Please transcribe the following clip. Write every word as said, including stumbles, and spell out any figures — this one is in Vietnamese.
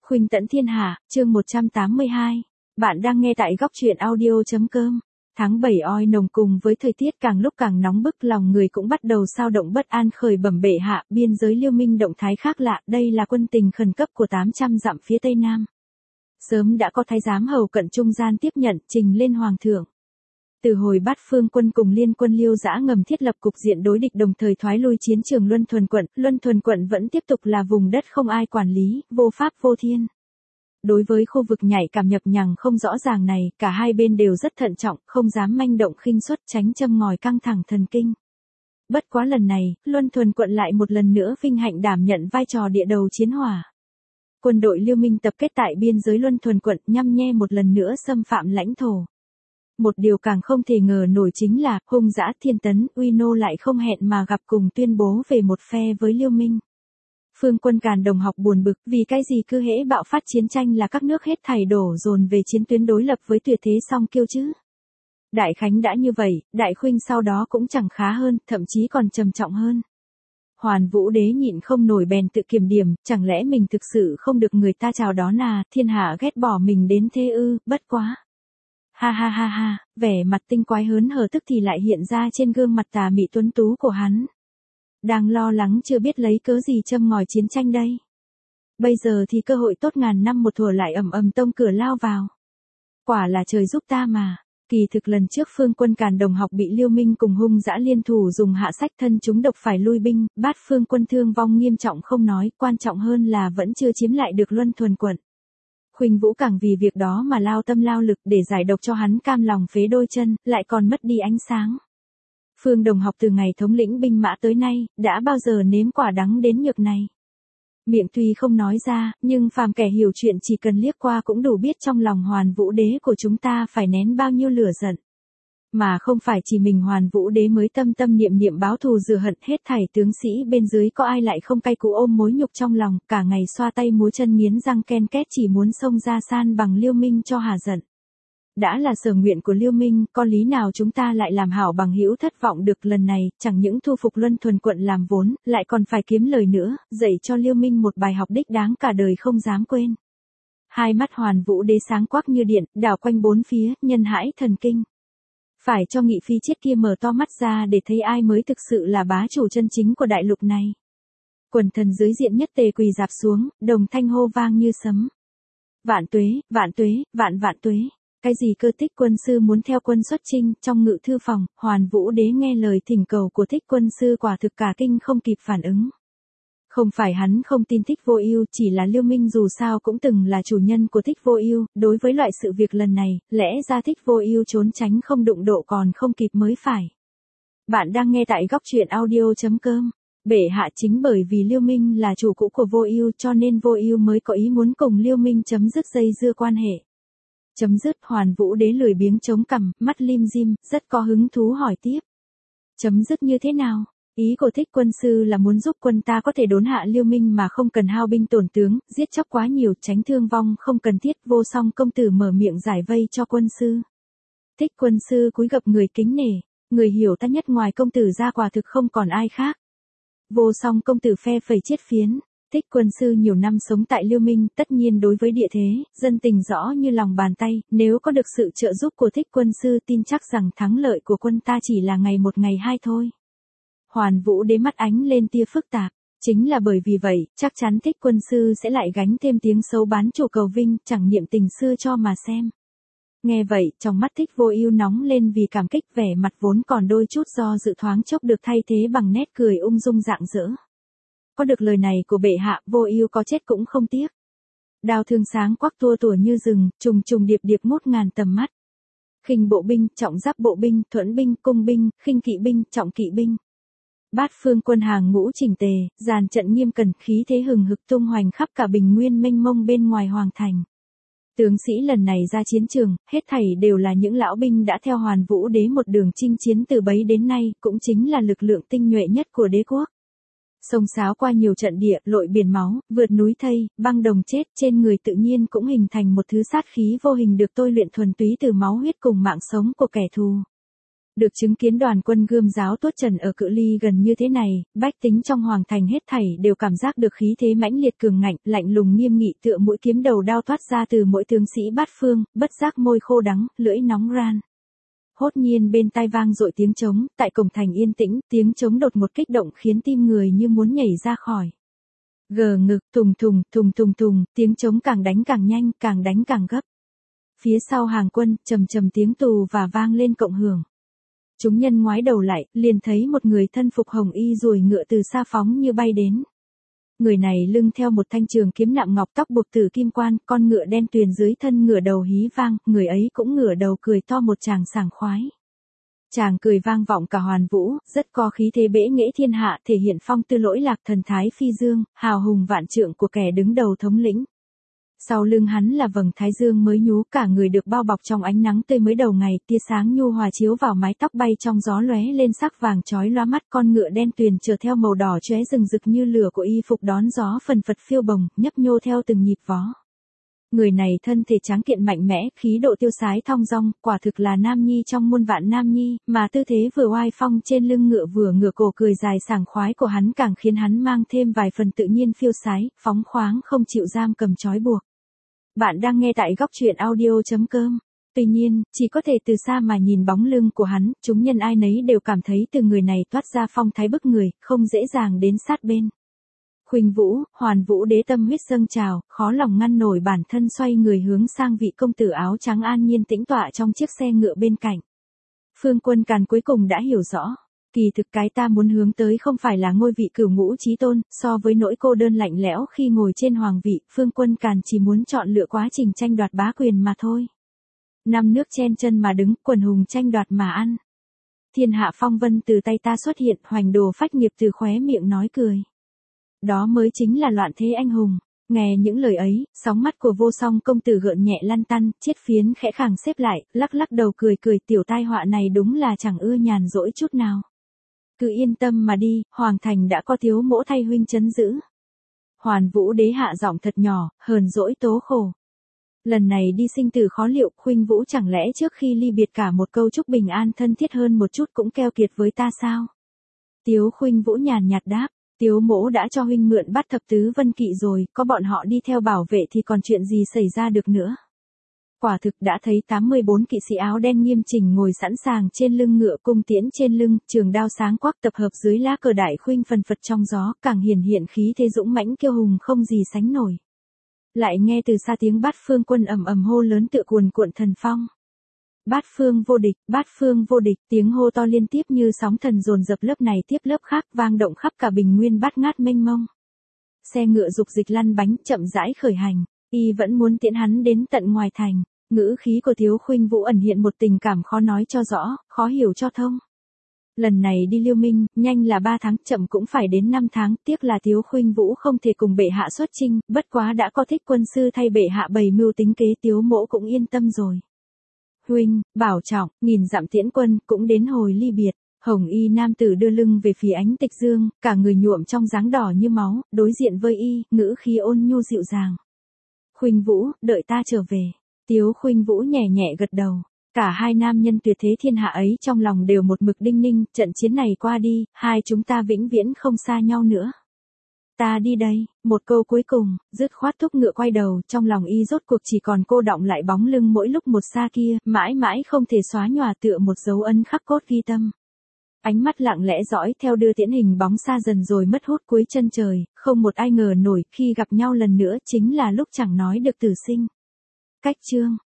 Khuynh tẫn thiên hạ, chương một trăm tám mươi hai. Bạn đang nghe tại góc truyện audio.com. Tháng bảy oi nồng cùng với thời tiết càng lúc càng nóng bức, lòng người cũng bắt đầu xao động bất an, khởi bẩm bệ hạ, biên giới Liêu Minh động thái khác lạ, đây là quân tình khẩn cấp của tám trăm dặm phía tây nam. Sớm đã có thái giám hầu cận trung gian tiếp nhận, trình lên hoàng thượng. Từ hồi Bát Phương quân cùng liên quân Liêu Dã ngầm thiết lập cục diện đối địch, đồng thời thoái lui chiến trường Luân Thuần quận, Luân Thuần quận vẫn tiếp tục là vùng đất không ai quản lý, vô pháp vô thiên. Đối với khu vực nhạy cảm nhập nhằng không rõ ràng này, cả hai bên đều rất thận trọng, không dám manh động khinh suất, tránh châm ngòi căng thẳng thần kinh. Bất quá lần này, Luân Thuần quận lại một lần nữa vinh hạnh đảm nhận vai trò địa đầu chiến hỏa. Quân đội Liêu Minh tập kết tại biên giới Luân Thuần quận, nhăm nhe một lần nữa xâm phạm lãnh thổ. Một điều càng không thể ngờ nổi chính là, hung dã Thiên Tấn, Uy Nô lại không hẹn mà gặp cùng tuyên bố về một phe với Liêu Minh. Phương quân Càn Đồng học buồn bực, vì cái gì cứ hễ bạo phát chiến tranh là các nước hết thảy đổ dồn về chiến tuyến đối lập với Tuyệt Thế Song Kiêu chứ. Đại Khánh đã như vậy, Đại Khuynh sau đó cũng chẳng khá hơn, thậm chí còn trầm trọng hơn. Hoàn Vũ đế nhịn không nổi bèn tự kiểm điểm, chẳng lẽ mình thực sự không được người ta chào đón à, thiên hạ ghét bỏ mình đến thế ư, bất quá. Ha ha ha ha, vẻ mặt tinh quái hớn hở tức thì lại hiện ra trên gương mặt tà mị tuấn tú của hắn. Đang lo lắng chưa biết lấy cớ gì châm ngòi chiến tranh đây. Bây giờ thì cơ hội tốt ngàn năm một thuở lại ầm ầm tông cửa lao vào. Quả là trời giúp ta mà. Kỳ thực lần trước Phương quân Càn Đồng học bị Liêu Minh cùng hung dã liên thủ dùng hạ sách thân chúng độc phải lui binh, Bát Phương quân thương vong nghiêm trọng không nói, quan trọng hơn là vẫn chưa chiếm lại được Luân Thuần quận. Khuynh Vũ càng vì việc đó mà lao tâm lao lực để giải độc cho hắn cam lòng phế đôi chân, lại còn mất đi ánh sáng. Phương Đồng học từ ngày thống lĩnh binh mã tới nay, đã bao giờ nếm quả đắng đến nhược này. Miệng tuy không nói ra, nhưng phàm kẻ hiểu chuyện chỉ cần liếc qua cũng đủ biết trong lòng Hoàn Vũ đế của chúng ta phải nén bao nhiêu lửa giận. Mà không phải chỉ mình Hoàn Vũ đế mới tâm tâm niệm niệm báo thù rửa hận, hết thảy tướng sĩ bên dưới có ai lại không cay cú ôm mối nhục trong lòng, cả ngày xoa tay múa chân nghiến răng ken két chỉ muốn xông ra san bằng Liêu Minh cho hà giận. Đã là sở nguyện của Liêu Minh, có lý nào chúng ta lại làm hảo bằng hữu thất vọng được, lần này, chẳng những thu phục Luân Thuần quận làm vốn, lại còn phải kiếm lời nữa, dạy cho Liêu Minh một bài học đích đáng cả đời không dám quên. Hai mắt Hoàn Vũ đế sáng quắc như điện, đảo quanh bốn phía, nhân hãi thần kinh. Phải cho Nghị Phi chết kia mở to mắt ra để thấy ai mới thực sự là bá chủ chân chính của đại lục này. Quần thần dưới diện nhất tề quỳ dạp xuống, đồng thanh hô vang như sấm. Vạn tuế, vạn tuế, vạn vạn tuế. Cái gì cơ Thích quân sư muốn theo quân xuất chinh, trong ngự thư phòng, Hoàn Vũ đế nghe lời thỉnh cầu của Thích quân sư quả thực cả kinh không kịp phản ứng. Không phải hắn không tin Thích Vô Ưu, chỉ là Liêu Minh dù sao cũng từng là chủ nhân của Thích Vô Ưu, đối với loại sự việc lần này, lẽ ra Thích Vô Ưu trốn tránh không đụng độ còn không kịp mới phải. Bạn đang nghe tại góc truyện audio.com. Bệ hạ chính bởi vì Liêu Minh là chủ cũ của Vô Ưu cho nên Vô Ưu mới có ý muốn cùng Liêu Minh chấm dứt dây dưa quan hệ. Chấm dứt. Hoàn Vũ đế lười biếng chống cằm, mắt lim dim, rất có hứng thú hỏi tiếp. Chấm dứt như thế nào? Ý của Thích quân sư là muốn giúp quân ta có thể đốn hạ Liêu Minh mà không cần hao binh tổn tướng, giết chóc quá nhiều, tránh thương vong không cần thiết. Vô Song công tử mở miệng giải vây cho quân sư. Thích quân sư cúi gập người kính nể, người hiểu ta nhất ngoài công tử ra quả thực không còn ai khác. Vô Song công tử phe phẩy chiết phiến. Thích quân sư nhiều năm sống tại Liêu Minh, tất nhiên đối với địa thế, dân tình rõ như lòng bàn tay, nếu có được sự trợ giúp của Thích quân sư tin chắc rằng thắng lợi của quân ta chỉ là ngày một ngày hai thôi. Hoàn Vũ đế mắt ánh lên tia phức tạp, chính là bởi vì vậy, chắc chắn Thích quân sư sẽ lại gánh thêm tiếng xấu bán chủ cầu vinh, chẳng niệm tình xưa cho mà xem. Nghe vậy, trong mắt Thích Vô Ưu nóng lên vì cảm kích, vẻ mặt vốn còn đôi chút do dự thoáng chốc được thay thế bằng nét cười ung dung rạng rỡ. Có được lời này của bệ hạ, Vô Ưu có chết cũng không tiếc. Đao thương sáng quắc tua tủa như rừng, trùng trùng điệp điệp ngút ngàn tầm mắt. Khinh bộ binh, trọng giáp bộ binh, thuẫn binh, cung binh, khinh kỵ binh, trọng kỵ binh. Bát phương quân hàng ngũ chỉnh tề, dàn trận nghiêm cẩn, khí thế hừng hực tung hoành khắp cả bình nguyên mênh mông bên ngoài hoàng thành. Tướng sĩ lần này ra chiến trường, hết thảy đều là những lão binh đã theo Hoàn Vũ đế một đường chinh chiến từ bấy đến nay, cũng chính là lực lượng tinh nhuệ nhất của đế quốc. Sông sáo qua nhiều trận địa, lội biển máu, vượt núi thây, băng đồng chết, trên người tự nhiên cũng hình thành một thứ sát khí vô hình được tôi luyện thuần túy từ máu huyết cùng mạng sống của kẻ thù. Được chứng kiến đoàn quân gươm giáo tuốt trần ở cự ly gần như thế này, bách tính trong hoàng thành hết thảy đều cảm giác được khí thế mãnh liệt cường ngạnh, lạnh lùng nghiêm nghị tựa mũi kiếm đầu đao thoát ra từ mỗi tướng sĩ bát phương, bất giác môi khô đắng, lưỡi nóng ran. Hốt nhiên bên tai vang dội tiếng trống, tại cổng thành yên tĩnh, tiếng trống đột một kích động khiến tim người như muốn nhảy ra khỏi. Gờ ngực, thùng thùng, thùng thùng thùng, tiếng trống càng đánh càng nhanh, càng đánh càng gấp. Phía sau hàng quân, trầm trầm tiếng tù và vang lên cộng hưởng. Chúng nhân ngoái đầu lại, liền thấy một người thân phục hồng y ruồi ngựa từ xa phóng như bay đến. Người này lưng theo một thanh trường kiếm nạm ngọc, tóc buộc tử kim quan, con ngựa đen tuyền dưới thân ngửa đầu hí vang, người ấy cũng ngửa đầu cười to một tràng sảng khoái. Chàng cười vang vọng cả hoàn vũ, rất có khí thế bẽ nghễ thiên hạ, thể hiện phong tư lỗi lạc thần thái phi dương, hào hùng vạn trượng của kẻ đứng đầu thống lĩnh. Sau lưng hắn là vầng thái dương mới nhú, cả người được bao bọc trong ánh nắng tươi mới đầu ngày, tia sáng nhu hòa chiếu vào mái tóc bay trong gió lóe lên sắc vàng chói lóa mắt, con ngựa đen tuyền chở theo màu đỏ chóe rừng rực như lửa của y phục đón gió phần phật phiêu bồng, nhấp nhô theo từng nhịp vó. Người này thân thể tráng kiện mạnh mẽ, khí độ tiêu sái thong dong, quả thực là nam nhi trong muôn vạn nam nhi, mà tư thế vừa oai phong trên lưng ngựa vừa ngửa cổ cười dài sảng khoái của hắn càng khiến hắn mang thêm vài phần tự nhiên phiêu sái, phóng khoáng không chịu giam cầm trói buộc. Bạn đang nghe tại góc truyện audio chấm com. Tuy nhiên, chỉ có thể từ xa mà nhìn bóng lưng của hắn, chúng nhân ai nấy đều cảm thấy từ người này toát ra phong thái bức người, không dễ dàng đến sát bên. Khuynh Vũ, Hoàn Vũ đế tâm huyết dâng trào, khó lòng ngăn nổi bản thân xoay người hướng sang vị công tử áo trắng an nhiên tĩnh tọa trong chiếc xe ngựa bên cạnh. Phương Quân Càn cuối cùng đã hiểu rõ. Kỳ thực cái ta muốn hướng tới không phải là ngôi vị cửu ngũ chí tôn, so với nỗi cô đơn lạnh lẽo khi ngồi trên hoàng vị, Phương Quân Càn chỉ muốn chọn lựa quá trình tranh đoạt bá quyền mà thôi. Năm nước chen chân mà đứng, quần hùng tranh đoạt mà ăn. Thiên hạ phong vân từ tay ta xuất hiện, hoành đồ phách nghiệp từ khóe miệng nói cười. Đó mới chính là loạn thế anh hùng. Nghe những lời ấy, sóng mắt của Vô Song công tử gợn nhẹ lăn tăn, chiết phiến khẽ khàng xếp lại, lắc lắc đầu cười cười, tiểu tai họa này đúng là chẳng ưa nhàn rỗi chút nào. Cứ yên tâm mà đi, hoàng thành đã có thiếu mỗ thay huynh trấn giữ. Hoàn Vũ đế hạ giọng thật nhỏ, hờn dỗi tố khổ. Lần này đi sinh tử khó liệu, Khuynh Vũ chẳng lẽ trước khi ly biệt cả một câu chúc bình an thân thiết hơn một chút cũng keo kiệt với ta sao? Tiếu Khuynh Vũ nhàn nhạt đáp, Tiếu mỗ đã cho huynh mượn bắt thập tứ vân kỵ rồi, có bọn họ đi theo bảo vệ thì còn chuyện gì xảy ra được nữa. Quả thực đã thấy tám mươi bốn kỵ sĩ áo đen nghiêm chỉnh ngồi sẵn sàng trên lưng ngựa, cung tiễn trên lưng, trường đao sáng quắc tập hợp dưới lá cờ đại khuynh phần phật trong gió, càng hiển hiện khí thế dũng mãnh kiêu hùng không gì sánh nổi. Lại nghe từ xa tiếng bát phương quân ầm ầm hô lớn tựa cuồn cuộn thần phong. Bát phương vô địch, bát phương vô địch, tiếng hô to liên tiếp như sóng thần dồn dập lớp này tiếp lớp khác vang động khắp cả bình nguyên bát ngát mênh mông. Xe ngựa dục dịch lăn bánh chậm rãi khởi hành, y vẫn muốn tiễn hắn đến tận ngoài thành. Ngữ khí của Tiếu Khuynh Vũ ẩn hiện một tình cảm khó nói cho rõ, khó hiểu cho thông. Lần này đi Liêu Minh, nhanh là ba tháng, chậm cũng phải đến năm tháng, tiếc là Tiếu Khuynh Vũ không thể cùng bệ hạ xuất chinh, bất quá đã có thích quân sư thay bệ hạ bày mưu tính kế, Tiếu mỗ cũng yên tâm rồi. Huynh, bảo trọng, nghìn dặm tiễn quân, cũng đến hồi ly biệt. Hồng y nam tử đưa lưng về phía Ánh Tịch Dương, cả người nhuộm trong dáng đỏ như máu, đối diện với y, ngữ khí ôn nhu dịu dàng. Khuynh Vũ, đợi ta trở về. Tiếu Khuynh Vũ nhẹ nhẹ gật đầu. Cả hai nam nhân tuyệt thế thiên hạ ấy trong lòng đều một mực đinh ninh, trận chiến này qua đi, hai chúng ta vĩnh viễn không xa nhau nữa. Ta đi đây, một câu cuối cùng, dứt khoát thúc ngựa quay đầu, trong lòng y rốt cuộc chỉ còn cô đọng lại bóng lưng mỗi lúc một xa kia, mãi mãi không thể xóa nhòa tựa một dấu ấn khắc cốt ghi tâm. Ánh mắt lặng lẽ dõi theo đưa tiễn hình bóng xa dần rồi mất hút cuối chân trời, không một ai ngờ nổi khi gặp nhau lần nữa chính là lúc chẳng nói được tử sinh. Cách chương